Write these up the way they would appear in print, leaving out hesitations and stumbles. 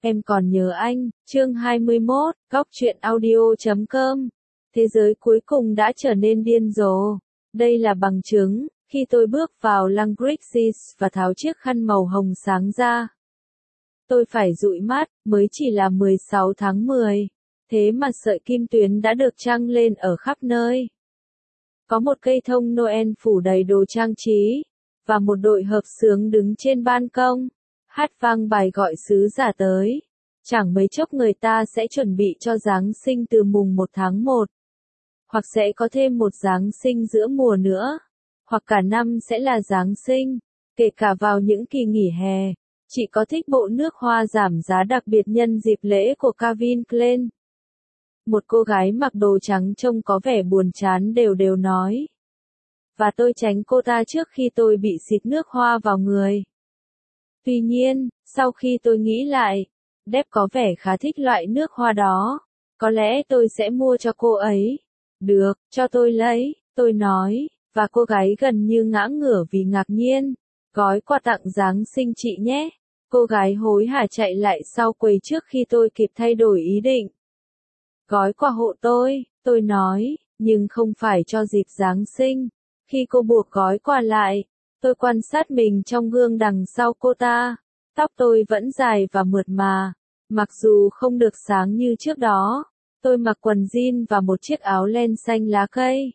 Em còn nhớ anh, chương 21, góc truyện audio.com. Thế giới cuối cùng đã trở nên điên rồ. Đây là bằng chứng, khi tôi bước vào lăng Grixis và tháo chiếc khăn màu hồng sáng ra. Tôi phải dụi mắt, mới chỉ là 16 tháng 10. Thế mà sợi kim tuyến đã được trăng lên ở khắp nơi. Có một cây thông Noel phủ đầy đồ trang trí, và một đội hợp xướng đứng trên ban công, hát vang bài gọi sứ giả tới. Chẳng mấy chốc người ta sẽ chuẩn bị cho Giáng sinh từ mùng 1 tháng 1. Hoặc sẽ có thêm một Giáng sinh giữa mùa nữa. Hoặc cả năm sẽ là Giáng sinh, kể cả vào những kỳ nghỉ hè. Chị có thích bộ nước hoa giảm giá đặc biệt nhân dịp lễ của Calvin Klein? Một cô gái mặc đồ trắng trông có vẻ buồn chán đều nói. Và tôi tránh cô ta trước khi tôi bị xịt nước hoa vào người. Tuy nhiên, sau khi tôi nghĩ lại, Deb có vẻ khá thích loại nước hoa đó. Có lẽ tôi sẽ mua cho cô ấy. Được, cho tôi lấy, tôi nói, và cô gái gần như ngã ngửa vì ngạc nhiên. Gói quà tặng Giáng sinh chị nhé. Cô gái hối hả chạy lại sau quầy trước khi tôi kịp thay đổi ý định. Gói quà hộ tôi nói, nhưng không phải cho dịp Giáng sinh. Khi cô buộc gói quà lại, tôi quan sát mình trong gương đằng sau cô ta. Tóc tôi vẫn dài và mượt mà, mặc dù không được sáng như trước đó. Tôi mặc quần jean và một chiếc áo len xanh lá cây.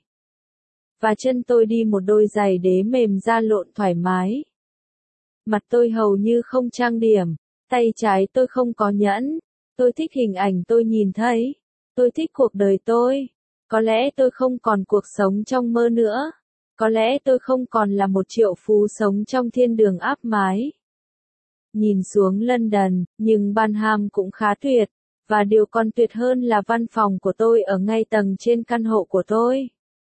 Và chân tôi đi một đôi giày đế mềm da lộn thoải mái. Mặt tôi hầu như không trang điểm, tay trái tôi không có nhẫn. Tôi thích hình ảnh tôi nhìn thấy. Tôi thích cuộc đời tôi. Có lẽ tôi không còn cuộc sống trong mơ nữa. Có lẽ tôi không còn là một triệu phú sống trong thiên đường áp mái. Nhìn xuống London, nhưng Banham cũng khá tuyệt. Và điều còn tuyệt hơn là văn phòng của tôi ở ngay tầng trên căn hộ của tôi.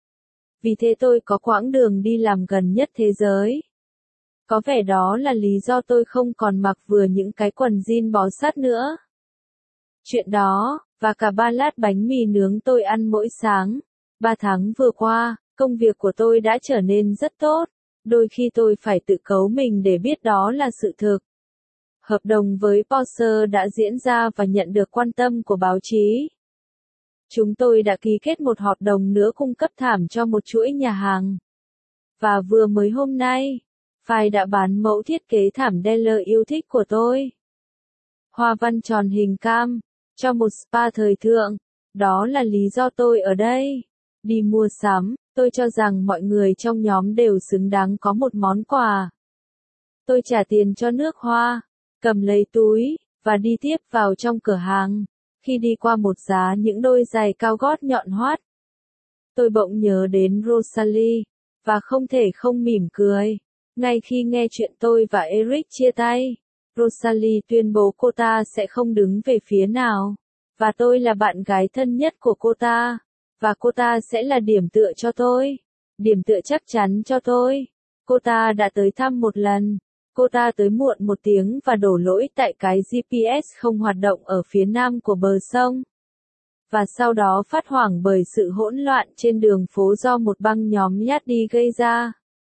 Vì thế tôi có quãng đường đi làm gần nhất thế giới. Có vẻ đó là lý do tôi không còn mặc vừa những cái quần jean bó sát nữa. Chuyện đó, và cả ba lát bánh mì nướng tôi ăn mỗi sáng. 3 tháng vừa qua, công việc của tôi đã trở nên rất tốt. Đôi khi tôi phải tự cấu mình để biết đó là sự thực. Hợp đồng với Porsche đã diễn ra và nhận được quan tâm của báo chí. Chúng tôi đã ký kết một hợp đồng nữa cung cấp thảm cho một chuỗi nhà hàng. Và vừa mới hôm nay, Phai đã bán mẫu thiết kế thảm Deller yêu thích của tôi. Hoa văn tròn hình cam, cho một spa thời thượng. Đó là lý do tôi ở đây. Đi mua sắm, tôi cho rằng mọi người trong nhóm đều xứng đáng có một món quà. Tôi trả tiền cho nước hoa, cầm lấy túi, và đi tiếp vào trong cửa hàng. Khi đi qua một giá những đôi giày cao gót nhọn hoắt, tôi bỗng nhớ đến Rosalie, và không thể không mỉm cười. Ngay khi nghe chuyện tôi và Eric chia tay, Rosalie tuyên bố cô ta sẽ không đứng về phía nào. Và tôi là bạn gái thân nhất của cô ta. Và cô ta sẽ là điểm tựa cho tôi. Điểm tựa chắc chắn cho tôi. Cô ta đã tới thăm một lần. Cô ta tới muộn 1 tiếng và đổ lỗi tại cái GPS không hoạt động ở phía nam của bờ sông. Và sau đó phát hoảng bởi sự hỗn loạn trên đường phố do một băng nhóm nhát đi gây ra.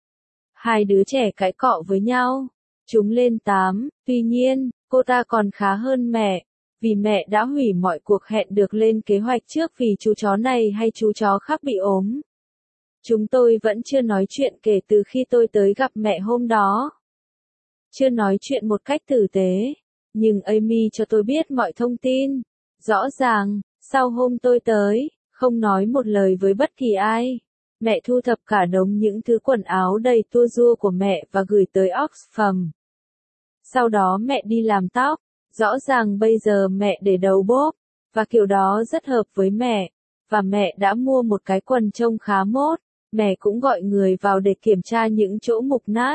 2 đứa trẻ cãi cọ với nhau. Chúng lên 8, tuy nhiên, cô ta còn khá hơn mẹ. Vì mẹ đã hủy mọi cuộc hẹn được lên kế hoạch trước vì chú chó này hay chú chó khác bị ốm. Chúng tôi vẫn chưa nói chuyện kể từ khi tôi tới gặp mẹ hôm đó. Chưa nói chuyện một cách tử tế. Nhưng Amy cho tôi biết mọi thông tin. Rõ ràng, sau hôm tôi tới, không nói một lời với bất kỳ ai. Mẹ thu thập cả đống những thứ quần áo đầy tua rua của mẹ và gửi tới Oxfam. Sau đó mẹ đi làm tóc. Rõ ràng bây giờ mẹ để đầu bốp, và kiểu đó rất hợp với mẹ. Và mẹ đã mua một cái quần trông khá mốt. Mẹ cũng gọi người vào để kiểm tra những chỗ mục nát.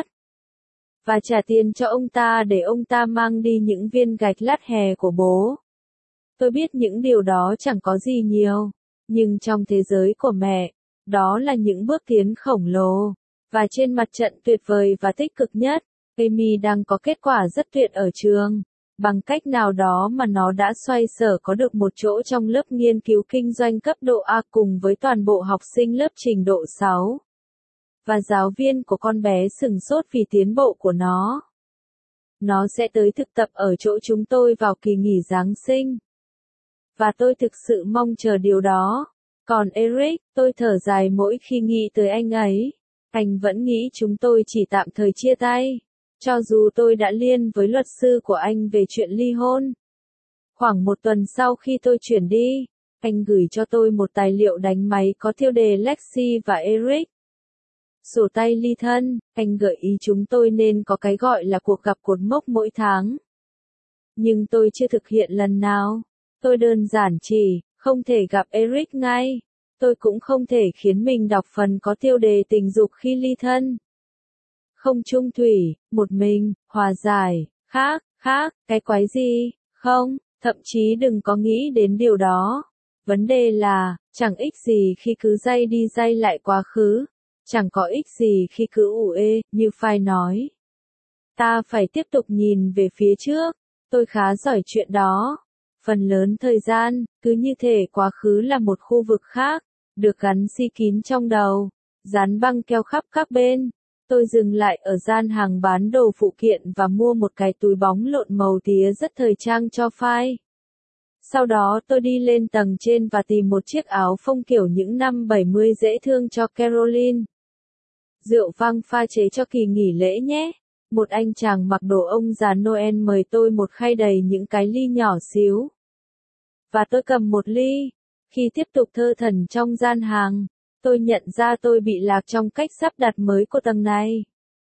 Và trả tiền cho ông ta để ông ta mang đi những viên gạch lát hè của bố. Tôi biết những điều đó chẳng có gì nhiều. Nhưng trong thế giới của mẹ, đó là những bước tiến khổng lồ. Và trên mặt trận tuyệt vời và tích cực nhất, Amy đang có kết quả rất tuyệt ở trường. Bằng cách nào đó mà nó đã xoay sở có được một chỗ trong lớp nghiên cứu kinh doanh cấp độ A cùng với toàn bộ học sinh lớp trình độ 6. Và giáo viên của con bé sửng sốt vì tiến bộ của nó. Nó sẽ tới thực tập ở chỗ chúng tôi vào kỳ nghỉ Giáng sinh. Và tôi thực sự mong chờ điều đó. Còn Eric, tôi thở dài mỗi khi nghĩ tới anh ấy. Anh vẫn nghĩ chúng tôi chỉ tạm thời chia tay. Cho dù tôi đã liên với luật sư của anh về chuyện ly hôn. Khoảng một tuần sau khi tôi chuyển đi, anh gửi cho tôi một tài liệu đánh máy có tiêu đề Lexi và Eric. Sổ tay ly thân, anh gợi ý chúng tôi nên có cái gọi là cuộc gặp cột mốc mỗi tháng. Nhưng tôi chưa thực hiện lần nào. Tôi đơn giản chỉ, không thể gặp Eric ngay. Tôi cũng không thể khiến mình đọc phần có tiêu đề tình dục khi ly thân. Không chung thủy, một mình, hòa giải, khác, cái quái gì, không, thậm chí đừng có nghĩ đến điều đó. Vấn đề là, chẳng ích gì khi cứ day đi day lại quá khứ. Chẳng có ích gì khi cứ ủ ê, như Phai nói. Ta phải tiếp tục nhìn về phía trước. Tôi khá giỏi chuyện đó. Phần lớn thời gian, cứ như thể quá khứ là một khu vực khác, được gắn si kín trong đầu, dán băng keo khắp các bên. Tôi dừng lại ở gian hàng bán đồ phụ kiện và mua một cái túi bóng lộn màu tía rất thời trang cho Phai. Sau đó tôi đi lên tầng trên và tìm một chiếc áo phông kiểu những năm 70 dễ thương cho Caroline. Rượu vang pha chế cho kỳ nghỉ lễ nhé. Một anh chàng mặc đồ ông già Noel mời tôi một khay đầy những cái ly nhỏ xíu. Và tôi cầm một ly. Khi tiếp tục thơ thẩn trong gian hàng, tôi nhận ra tôi bị lạc trong cách sắp đặt mới của tầng này.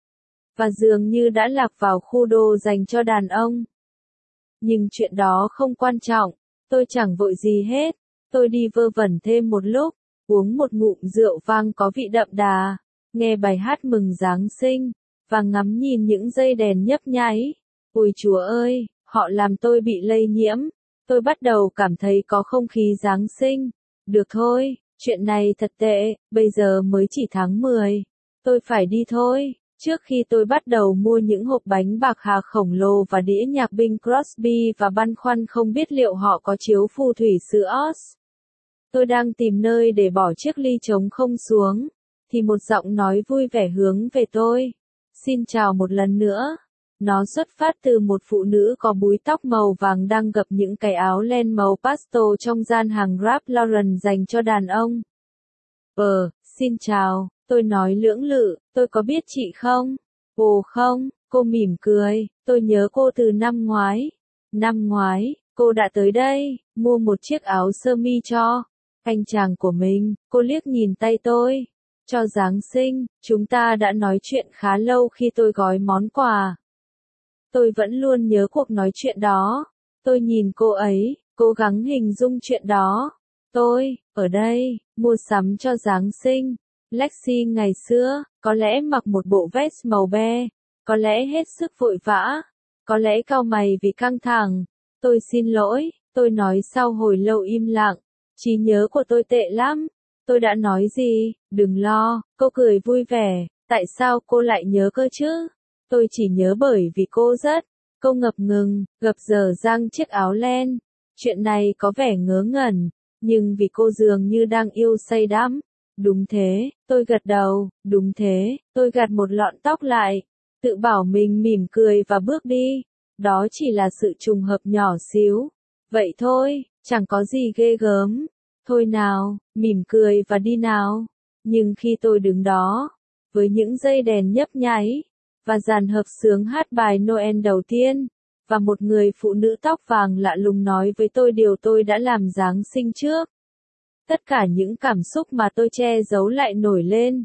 Và dường như đã lạc vào khu đồ dành cho đàn ông. Nhưng chuyện đó không quan trọng, tôi chẳng vội gì hết. Tôi đi vơ vẩn thêm một lúc, uống một ngụm rượu vang có vị đậm đà, nghe bài hát mừng Giáng sinh, và ngắm nhìn những dây đèn nhấp nháy. Ôi Chúa ơi, họ làm tôi bị lây nhiễm. Tôi bắt đầu cảm thấy có không khí Giáng sinh. Được thôi, chuyện này thật tệ, bây giờ mới chỉ tháng 10. Tôi phải đi thôi. Trước khi tôi bắt đầu mua những hộp bánh bạc hà khổng lồ và đĩa nhạc Bing Crosby và băn khoăn không biết liệu họ có chiếu phù thủy xứ Oz. Tôi đang tìm nơi để bỏ chiếc ly trống không xuống, thì một giọng nói vui vẻ hướng về tôi. Xin chào một lần nữa. Nó xuất phát từ một phụ nữ có búi tóc màu vàng đang gập những cái áo len màu pastel trong gian hàng Ralph Lauren dành cho đàn ông. Xin chào, tôi nói lưỡng lự, tôi có biết chị không? Ồ không, cô mỉm cười, tôi nhớ cô từ năm ngoái. Năm ngoái, cô đã tới đây, mua một chiếc áo sơ mi cho anh chàng của mình. Cô liếc nhìn tay tôi. Cho Giáng sinh, chúng ta đã nói chuyện khá lâu khi tôi gói món quà. Tôi vẫn luôn nhớ cuộc nói chuyện đó. Tôi nhìn cô ấy, cố gắng hình dung chuyện đó. Tôi, ở đây, mua sắm cho Giáng sinh. Lexi ngày xưa, có lẽ mặc một bộ vest màu be, có lẽ hết sức vội vã, có lẽ cau mày vì căng thẳng. Tôi xin lỗi, tôi nói sau hồi lâu im lặng. Trí nhớ của tôi tệ lắm. Tôi đã nói gì? Đừng lo, cô cười vui vẻ. Tại sao cô lại nhớ cơ chứ? Tôi chỉ nhớ bởi vì cô rất. Cô ngập ngừng, gập dở dang chiếc áo len. Chuyện này có vẻ ngớ ngẩn, nhưng vì cô dường như đang yêu say đắm. Đúng thế, tôi gật đầu, đúng thế, tôi gạt một lọn tóc lại. Tự bảo mình mỉm cười và bước đi. Đó chỉ là sự trùng hợp nhỏ xíu. Vậy thôi, chẳng có gì ghê gớm. Thôi nào, mỉm cười và đi nào. Nhưng khi tôi đứng đó, với những dây đèn nhấp nháy, và dàn hợp xướng hát bài Noel đầu tiên, và một người phụ nữ tóc vàng lạ lùng nói với tôi điều tôi đã làm Giáng sinh trước. Tất cả những cảm xúc mà tôi che giấu lại nổi lên.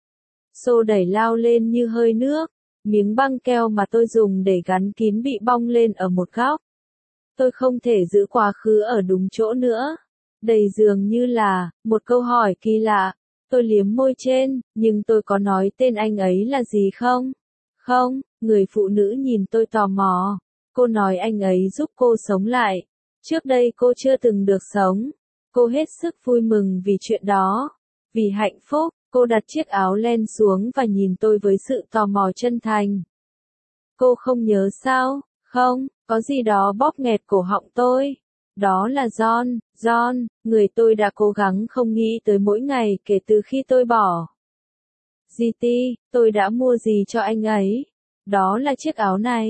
Xô đẩy lao lên như hơi nước, miếng băng keo mà tôi dùng để gắn kín bị bong lên ở một góc. Tôi không thể giữ quá khứ ở đúng chỗ nữa. Đây dường như là một câu hỏi kỳ lạ. Tôi liếm môi trên, nhưng tôi có nói tên anh ấy là gì không? Không, người phụ nữ nhìn tôi tò mò. Cô nói anh ấy giúp cô sống lại. Trước đây cô chưa từng được sống. Cô hết sức vui mừng vì chuyện đó. Vì hạnh phúc, cô đặt chiếc áo len xuống và nhìn tôi với sự tò mò chân thành. Cô không nhớ sao? Không, có gì đó bóp nghẹt cổ họng tôi. Đó là John, người tôi đã cố gắng không nghĩ tới mỗi ngày kể từ khi tôi bỏ. GT, tôi đã mua gì cho anh ấy? Đó là chiếc áo này.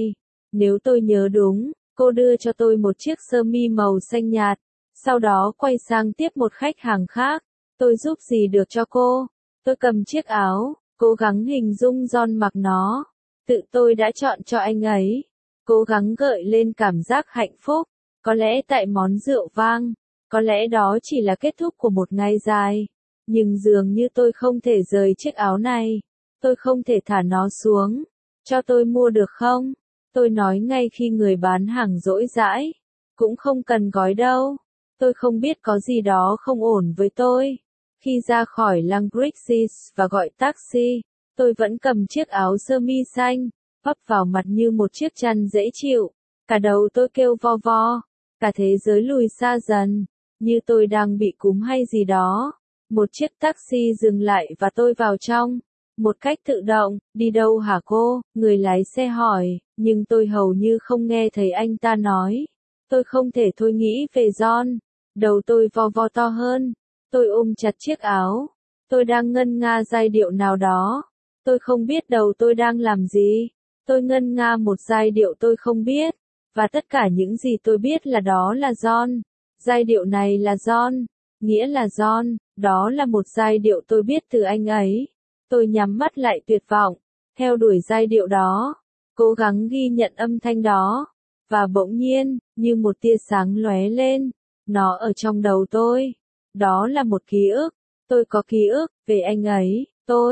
Nếu tôi nhớ đúng, cô đưa cho tôi một chiếc sơ mi màu xanh nhạt, sau đó quay sang tiếp một khách hàng khác. Tôi giúp gì được cho cô? Tôi cầm chiếc áo, cố gắng hình dung John mặc nó. Tự tôi đã chọn cho anh ấy. Cố gắng gợi lên cảm giác hạnh phúc. Có lẽ tại món rượu vang. Có lẽ đó chỉ là kết thúc của một ngày dài. Nhưng dường như tôi không thể rời chiếc áo này. Tôi không thể thả nó xuống. Cho tôi mua được không? Tôi nói ngay khi người bán hàng dỗi dãi. Cũng không cần gói đâu. Tôi không biết có gì đó không ổn với tôi. Khi ra khỏi Langrixis và gọi taxi, tôi vẫn cầm chiếc áo sơ mi xanh, vấp vào mặt như một chiếc chăn dễ chịu. Cả đầu tôi kêu vo vo. Cả thế giới lùi xa dần, như tôi đang bị cúm hay gì đó. Một chiếc taxi dừng lại và tôi vào trong. Một cách tự động, đi đâu hả cô? Người lái xe hỏi, nhưng tôi hầu như không nghe thấy anh ta nói. Tôi không thể thôi nghĩ về John. Đầu tôi vo vo to hơn. Tôi ôm chặt chiếc áo. Tôi đang ngân nga giai điệu nào đó. Tôi không biết đầu tôi đang làm gì. Tôi ngân nga một giai điệu tôi không biết. Và tất cả những gì tôi biết là đó là John. Giai điệu này là John. Nghĩa là John. Đó là một giai điệu tôi biết từ anh ấy. Tôi nhắm mắt lại tuyệt vọng. Theo đuổi giai điệu đó. Cố gắng ghi nhận âm thanh đó. Và bỗng nhiên, như một tia sáng lóe lên. Nó ở trong đầu tôi. Đó là một ký ức. Tôi có ký ức về anh ấy,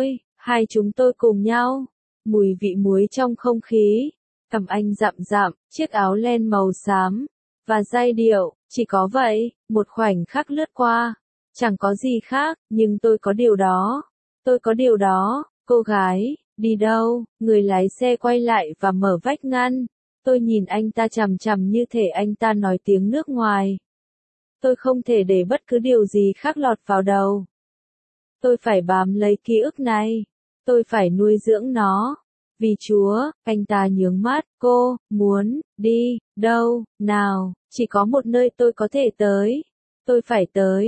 hai chúng tôi cùng nhau. Mùi vị muối trong không khí. Cằm anh dặm dặm, chiếc áo len màu xám. Và giai điệu, chỉ có vậy, một khoảnh khắc lướt qua. Chẳng có gì khác, nhưng tôi có điều đó. Tôi có điều đó, cô gái, đi đâu? Người lái xe quay lại và mở vách ngăn. Tôi nhìn anh ta chằm chằm như thể anh ta nói tiếng nước ngoài. Tôi không thể để bất cứ điều gì khác lọt vào đầu. Tôi phải bám lấy ký ức này. Tôi phải nuôi dưỡng nó. Vì Chúa, anh ta nhướng mắt, cô, muốn, đi, đâu, nào, chỉ có một nơi tôi có thể tới. Tôi phải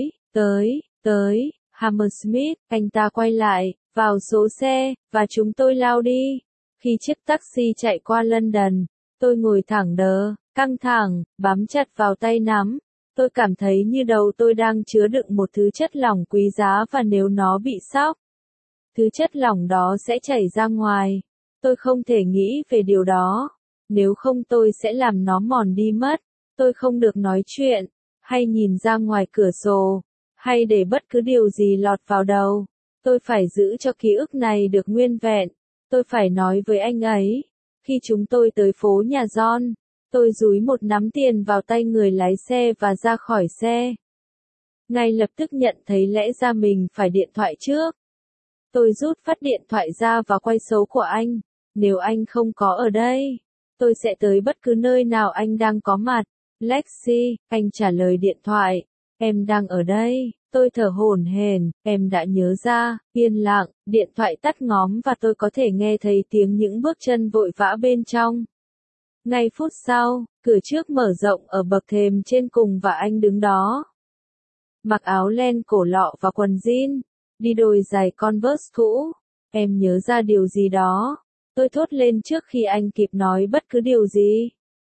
tới, Hammersmith, anh ta quay lại, vào số xe, và chúng tôi lao đi. Khi chiếc taxi chạy qua London, tôi ngồi thẳng đờ, căng thẳng, bám chặt vào tay nắm. Tôi cảm thấy như đầu tôi đang chứa đựng một thứ chất lỏng quý giá và nếu nó bị sốc, thứ chất lỏng đó sẽ chảy ra ngoài. Tôi không thể nghĩ về điều đó. Nếu không tôi sẽ làm nó mòn đi mất. Tôi không được nói chuyện, hay nhìn ra ngoài cửa sổ, hay để bất cứ điều gì lọt vào đầu. Tôi phải giữ cho ký ức này được nguyên vẹn. Tôi phải nói với anh ấy. Khi chúng tôi tới phố nhà John, tôi dúi một nắm tiền vào tay người lái xe và ra khỏi xe. Ngay lập tức nhận thấy lẽ ra mình phải điện thoại trước. Tôi rút phát điện thoại ra và quay số của anh. Nếu anh không có ở đây, tôi sẽ tới bất cứ nơi nào anh đang có mặt. Lexi, anh trả lời điện thoại. Em đang ở đây. Tôi thở hổn hển, em đã nhớ ra, yên lặng, điện thoại tắt ngóm và tôi có thể nghe thấy tiếng những bước chân vội vã bên trong. Ngay phút sau, cửa trước mở rộng ở bậc thềm trên cùng và anh đứng đó. Mặc áo len cổ lọ và quần jean, đi đôi giày Converse cũ. Em nhớ ra điều gì đó. Tôi thốt lên trước khi anh kịp nói bất cứ điều gì.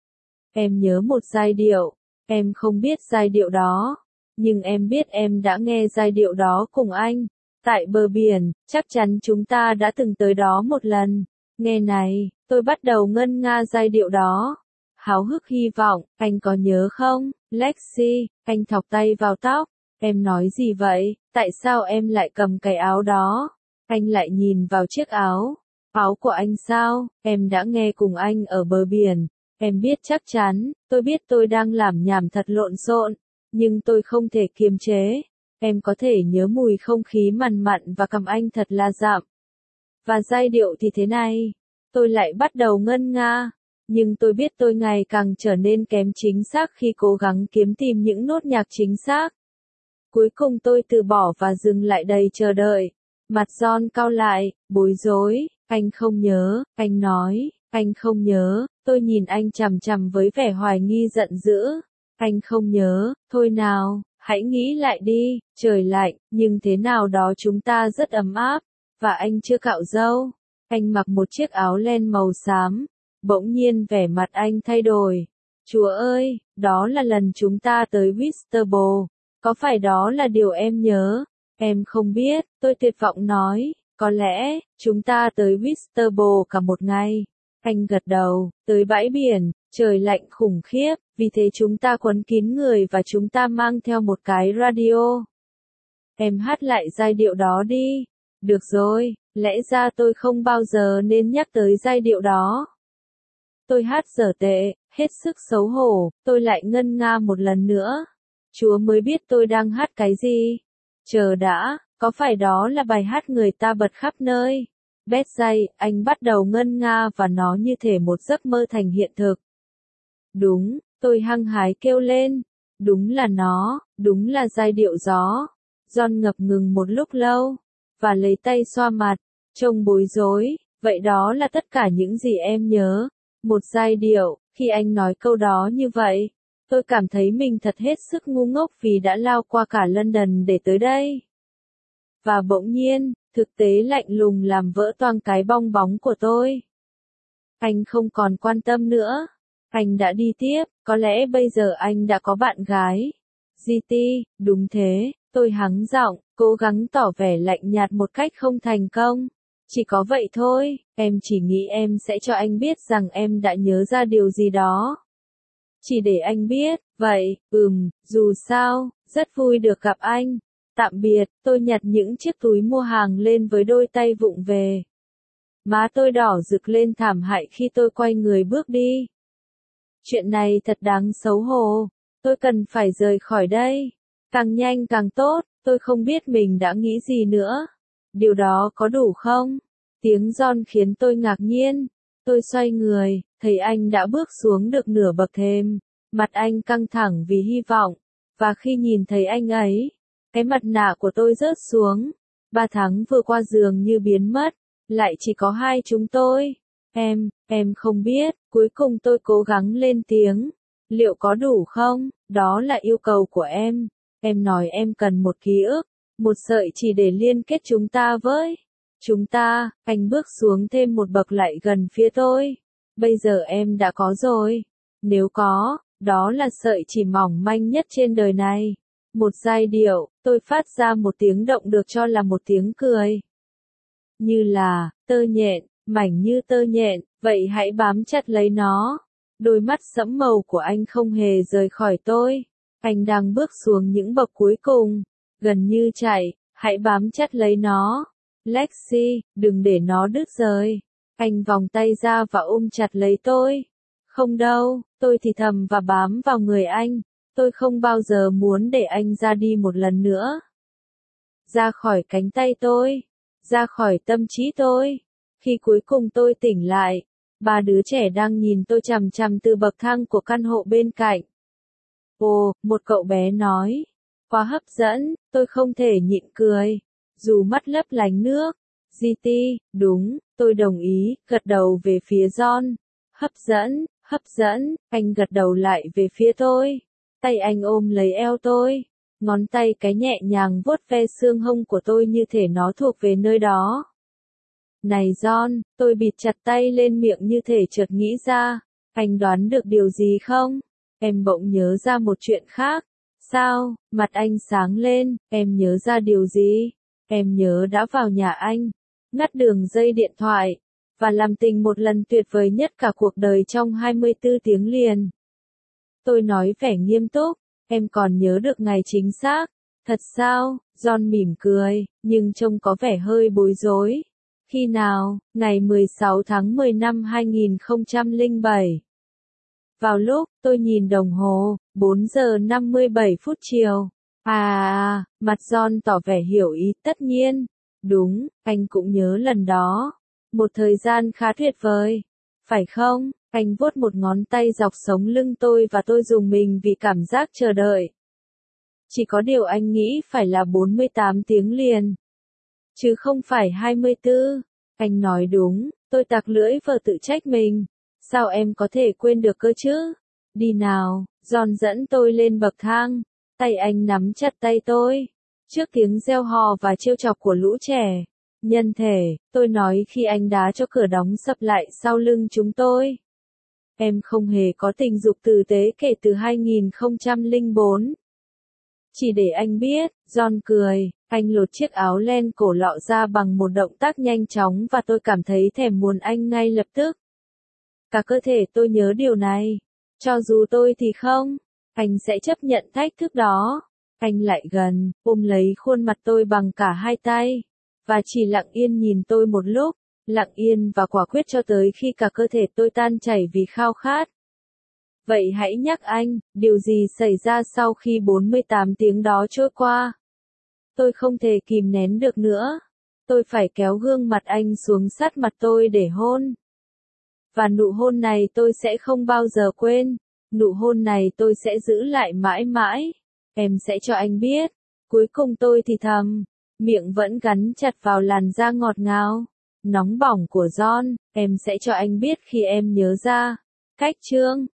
Em nhớ một giai điệu. Em không biết giai điệu đó. Nhưng em biết em đã nghe giai điệu đó cùng anh. Tại bờ biển, chắc chắn chúng ta đã từng tới đó một lần. Nghe này, tôi bắt đầu ngân nga giai điệu đó. Háo hức hy vọng, anh có nhớ không? Lexi, anh thọc tay vào tóc. Em nói gì vậy? Tại sao em lại cầm cái áo đó? Anh lại nhìn vào chiếc áo. Áo của anh sao? Em đã nghe cùng anh ở bờ biển. Em biết chắc chắn, tôi biết tôi đang làm nhảm thật lộn xộn. Nhưng tôi không thể kiềm chế. Em có thể nhớ mùi không khí mặn mặn và cầm anh thật là dạm. Và giai điệu thì thế này. Tôi lại bắt đầu ngân nga. Nhưng tôi biết tôi ngày càng trở nên kém chính xác khi cố gắng kiếm tìm những nốt nhạc chính xác. Cuối cùng tôi từ bỏ và dừng lại đầy chờ đợi. Mặt John cau lại, bối rối. Anh không nhớ, anh nói. Anh không nhớ. Tôi nhìn anh chằm chằm với vẻ hoài nghi giận dữ. Anh không nhớ, thôi nào, hãy nghĩ lại đi, trời lạnh, nhưng thế nào đó chúng ta rất ấm áp, và anh chưa cạo râu. Anh mặc một chiếc áo len màu xám, Bỗng nhiên vẻ mặt anh thay đổi. Chúa ơi, đó là lần chúng ta tới Whitstable. Có phải đó là điều em nhớ? Em không biết, tôi tuyệt vọng nói. Có lẽ, chúng ta tới Whitstable cả một ngày. Anh gật đầu, tới bãi biển, trời lạnh khủng khiếp, vì thế chúng ta quấn kín người và chúng ta mang theo một cái radio. Em hát lại giai điệu đó đi. Được rồi, lẽ ra tôi không bao giờ nên nhắc tới giai điệu đó. Tôi hát dở tệ, hết sức xấu hổ, tôi lại ngân nga một lần nữa. Chúa mới biết tôi đang hát cái gì. Chờ đã, có phải đó là bài hát người ta bật khắp nơi? Bethsay, anh bắt đầu ngân nga và nó như thể một giấc mơ thành hiện thực. Đúng, tôi hăng hái kêu lên. Đúng là nó, đúng là giai điệu gió. John ngập ngừng một lúc lâu, và lấy tay xoa mặt, trông bối rối. Vậy đó là tất cả những gì em nhớ. Một giai điệu, khi anh nói câu đó như vậy, tôi cảm thấy mình thật hết sức ngu ngốc vì đã lao qua cả London để tới đây. Và bỗng nhiên, thực tế lạnh lùng làm vỡ toang cái bong bóng của tôi. Anh không còn quan tâm nữa. Anh đã đi tiếp, có lẽ bây giờ anh đã có bạn gái. GT, đúng thế, tôi hắng giọng, cố gắng tỏ vẻ lạnh nhạt một cách không thành công. Chỉ có vậy thôi, em chỉ nghĩ em sẽ cho anh biết rằng em đã nhớ ra điều gì đó. Chỉ để anh biết, vậy, dù sao, rất vui được gặp anh. Tạm biệt, tôi nhặt những chiếc túi mua hàng lên với đôi tay vụng về. Má tôi đỏ rực lên thảm hại khi tôi quay người bước đi. Chuyện này thật đáng xấu hổ, tôi cần phải rời khỏi đây. Càng nhanh càng tốt, tôi không biết mình đã nghĩ gì nữa. Điều đó có đủ không? Tiếng John khiến tôi ngạc nhiên. Tôi xoay người, thấy anh đã bước xuống được nửa bậc thềm. Mặt anh căng thẳng vì hy vọng. Và khi nhìn thấy anh ấy, cái mặt nạ của tôi rớt xuống. 3 tháng vừa qua dường như biến mất. Lại chỉ có hai chúng tôi. Em không biết. Cuối cùng tôi cố gắng lên tiếng. Liệu có đủ không? Đó là yêu cầu của em. Em nói em cần một ký ức. Một sợi chỉ để liên kết chúng ta với. Chúng ta, anh bước xuống thêm một bậc lại gần phía tôi. Bây giờ em đã có rồi. Nếu có, đó là sợi chỉ mỏng manh nhất trên đời này. Một giai điệu, tôi phát ra một tiếng động được cho là một tiếng cười. Như là, tơ nhện, mảnh như tơ nhện, vậy hãy bám chặt lấy nó. Đôi mắt sẫm màu của anh không hề rời khỏi tôi. Anh đang bước xuống những bậc cuối cùng. Gần như chạy, hãy bám chặt lấy nó. Lexi, đừng để nó đứt rời. Anh vòng tay ra và ôm chặt lấy tôi. Không đâu, tôi thì thầm và bám vào người anh. Tôi không bao giờ muốn để anh ra đi một lần nữa. Ra khỏi cánh tay tôi. Ra khỏi tâm trí tôi. Khi cuối cùng tôi tỉnh lại, 3 đứa trẻ đang nhìn tôi chằm chằm từ bậc thang của căn hộ bên cạnh. Ồ, một cậu bé nói. Quá hấp dẫn, tôi không thể nhịn cười. Dù mắt lấp lánh nước. GT, đúng, tôi đồng ý, gật đầu về phía John. Hấp dẫn, anh gật đầu lại về phía tôi. Tay anh ôm lấy eo tôi. Ngón tay cái nhẹ nhàng vuốt ve xương hông của tôi như thể nó thuộc về nơi đó. Này John, tôi bịt chặt tay lên miệng như thể chợt nghĩ ra. Anh đoán được điều gì không? Em bỗng nhớ ra một chuyện khác. Sao? Mặt anh sáng lên, em nhớ ra điều gì? Em nhớ đã vào nhà anh, ngắt đường dây điện thoại, và làm tình một lần tuyệt vời nhất cả cuộc đời trong 24 tiếng liền. Tôi nói vẻ nghiêm túc, em còn nhớ được ngày chính xác. Thật sao? John mỉm cười, nhưng trông có vẻ hơi bối rối. Khi nào? Ngày 16 tháng 10 năm 2007. Vào lúc, tôi nhìn đồng hồ, 4 giờ 57 phút chiều. Mặt John tỏ vẻ hiểu ý, tất nhiên. Đúng, anh cũng nhớ lần đó. Một thời gian khá tuyệt vời. Phải không? Anh vuốt một ngón tay dọc sống lưng tôi và tôi rùng mình vì cảm giác chờ đợi. Chỉ có điều anh nghĩ phải là 48 tiếng liền. Chứ không phải 24. Anh nói đúng, tôi tặc lưỡi vờ tự trách mình. Sao em có thể quên được cơ chứ? Đi nào, John dẫn tôi lên bậc thang. Tay anh nắm chặt tay tôi. Trước tiếng reo hò và trêu chọc của lũ trẻ. Nhân thể, tôi nói khi anh đá cho cửa đóng sập lại sau lưng chúng tôi. Em không hề có tình dục tử tế kể từ 2004. Chỉ để anh biết, John cười, anh lột chiếc áo len cổ lọ ra bằng một động tác nhanh chóng và tôi cảm thấy thèm muốn anh ngay lập tức. Cả cơ thể tôi nhớ điều này. Cho dù tôi thì không, anh sẽ chấp nhận thách thức đó. Anh lại gần, ôm lấy khuôn mặt tôi bằng cả hai tay, và chỉ lặng yên nhìn tôi một lúc, lặng yên và quả quyết cho tới khi cả cơ thể tôi tan chảy vì khao khát. Vậy hãy nhắc anh, điều gì xảy ra sau khi 48 tiếng đó trôi qua? Tôi không thể kìm nén được nữa. Tôi phải kéo gương mặt anh xuống sát mặt tôi để hôn. Và nụ hôn này tôi sẽ không bao giờ quên. Nụ hôn này tôi sẽ giữ lại mãi mãi. Em sẽ cho anh biết. Cuối cùng tôi thì thầm, miệng vẫn gắn chặt vào làn da ngọt ngào, nóng bỏng của John. Em sẽ cho anh biết khi em nhớ ra. Cách chương